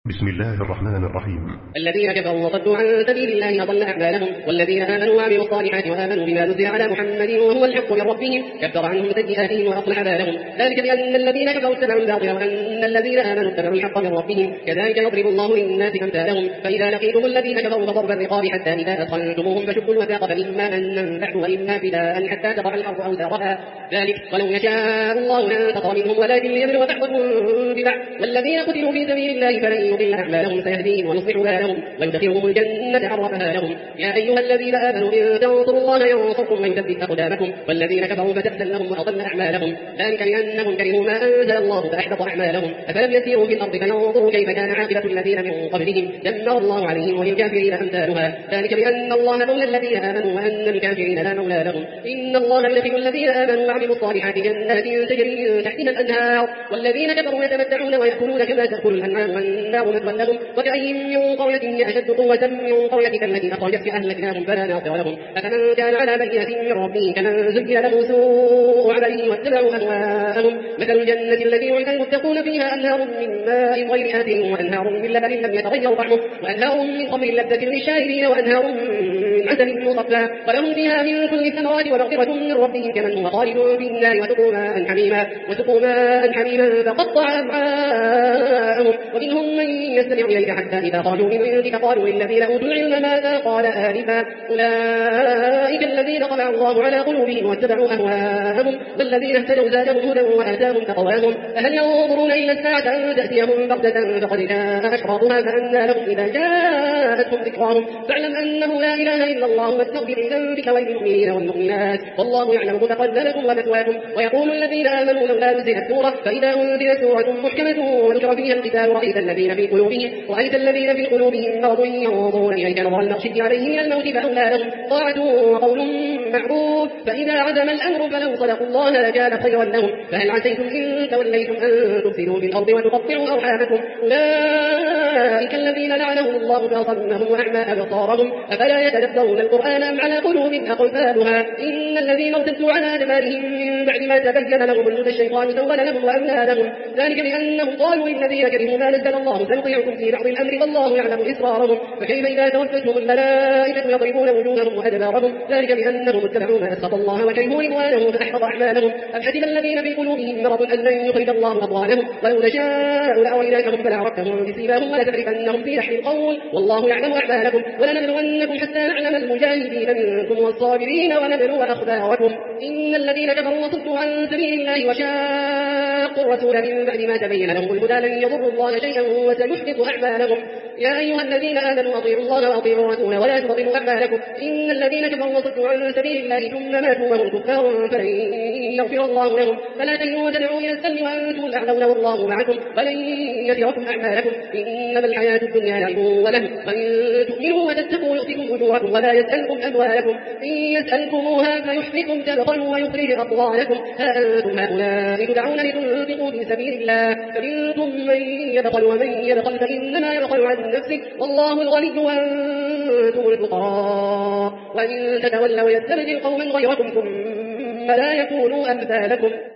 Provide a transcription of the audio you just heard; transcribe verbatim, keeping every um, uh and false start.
بسم الله الرحمن الرحيم. الذين كفروا وصدوا عن سبيل الله أضل أعمالهم، والذين آمنوا وعملوا الصالحات وآمنوا بما نزل على محمد وهو الحق من ربهم كفر عنهم سيئاتهم وأصلح بالهم. ذلك بأن الذين كفروا اتبعوا الباطل وأن الذين آمنوا اتبعوا الحق من ربهم، كذلك يضرب الله للناس أمثالهم. فإذا لقيتم الذين كفروا فضرب الرقاب حتى إذا أثخنتموهم فشدوا الوثاق فإما أن بعد وإما فداء حتى تضع الحرب أوثاقها، ذلك ولو يشاء الله لانتصر منهم ولكن ليبلو بعضكم ببعض. والذين قتلوا في سبيل الله فلن يضل أعمالهم سيهديهم ويصلح بالهم ويدخلهم الجنة عرفها لهم. يا أيها الذين آمنوا إن تنصروا الله ينصركم ويثبت أقدامكم، والذين كفروا فتأسا لهم وأضل أعمالهم، ذلك بأنهم كرهوا ما أنزل الله فأحبط أعمالهم. أفلم يسيروا في الأرض فينظروا كيف كان عاقبة الذين من قبلهم دمر الله عليهم وللكافرين أمثالها، ذلك بأن الله مولى الذين آمنوا وأن الكافرين لا مولى لهم. إن الله يدخل الذين آمنوا وعملوا الصالحات جنات تجري من تحتها الأنهار، والذين كفروا يتمتعون ويأكلون كما تأكل الأنعام والنار مثوى لهم. وكأي من قرية هي أشد قوة من قريتك التي أخرجتك أهلكناهم فلا ناصر لهم. أفمن كان على بينة من ربه كمن زين له سوء عمله واتبعوا أهواءهم. مثل الجنة التي وعد المتقون فيها أنهار من ماء غير آسن وأنهار من لبن لم يتغير طعمه وأنهار من خمر لذة للشاربين وأنهار من عسل مصفى ولهم فيها من كل الثمرات ومغفرة من ربهم كمن هو خالد في النار وسقوا ماء حميما وسقوا ماء حميما فقطع أمعاءهم. ومنهم من يستمع إليك حتى إذا خرجوا من عندك قالوا للذين أوتوا العلم ماذا قال آنفا أولئك الذين طبع الله على قلوبهم واتبعوا أهواءهم، والذين اهتدوا زادهم هدى وآتاهم تقواهم. فهل ينظرون إلا الساعة أن تأتيهم بغتة فقد جاء أشراطها فأنى لهم إذا جاءتهم ذكراهم. فاعلم أنه لا إله إلا الله واستغفر لذنبك وللمؤمنين والمؤمنات والله يعلم متقلبكم ومثواكم. ويقول الذين آمنوا لولا نزلت سورة فإذا أنزلت سورة محكمة وذكر فيها القتال رأيت الذين في قلوبهم رأيت الذين في قلوبهم مرض ينظرون إليك نظر المغشي عليه من الموت فأولى لهم طاعة وقول معروف. فإذا عزم الأمر فلو صدقوا الله لكان خيرا لهم. فهل عسيتم إن توليتم أن تفسدوا في الأرض وتقطعوا أرحامكم أولئك الذين لعنهم الله فأصمهم وأعمى أبصارهم أفلا يتدبرون القرآن أم على قلوب أقفالها. إن الذين ارتدوا على أدبارهم من بعد ما تبين لهم الهدى الشيطان سول لهم وأملى لهم، ذلك بأنهم قالوا للذين كرهوا ما نزل الله سنطيعكم في بعض الأمر والله يعلم إسرارهم. فكيف إذا توفتهم الملائكة يضربون وجوههم وأدبارهم، ذلك بأنهم اتبعوا ما أسخط الله وكرهوا رضوانه فأحبط أعمالهم. أم حسب الذين في قلوبهم مرض أن لن يخرج الله أضغانهم ولو نشاء لأريناكهم فلعرفتهم بسيماهم ولتعرفنهم في لحن القول والله يعلم أعمالكم. ولنبلونكم حتى نعلم المجاهدين منكم والصابرين ونبلو أخباركم. إن الذين كفروا وصدوا عن سبيل الله وشاقوا الرسول من بعد ما تبين لهم الهدى لن يضروا الله شيئا وسيحبط أعمالهم. يا أيها الذين آمنوا أطيعوا الله وأطيعوا الرسول ولا تبطلوا أعمالكم. إن الذين كفروا وصدوا عن سبيل الله ثم ماتوا وهم كفار فلن يغفر الله لهم. فلا تهنوا وتدعوا إلى السلم وأنتم الأعلون والله معكم ولن يتركم أعمالكم. إنما الحياة الدنيا لعب ولهو وإن تؤمنوا وتتقوا يؤتكم أجوركم ولا يسألكم أموالكم إن يسألكموها فيحفكم تبخلوا ويخرج أضغانكم. ها أنتم هؤلاء تدعون لتنفقوا في سبيل الله فمنكم من يبخل ومن يبخل فإنما يبخل عن نفسه والله الغني وأنتم الفقراء وإن تتولوا يستبدل قوما غيركم ثم لا يكونوا أمثالكم.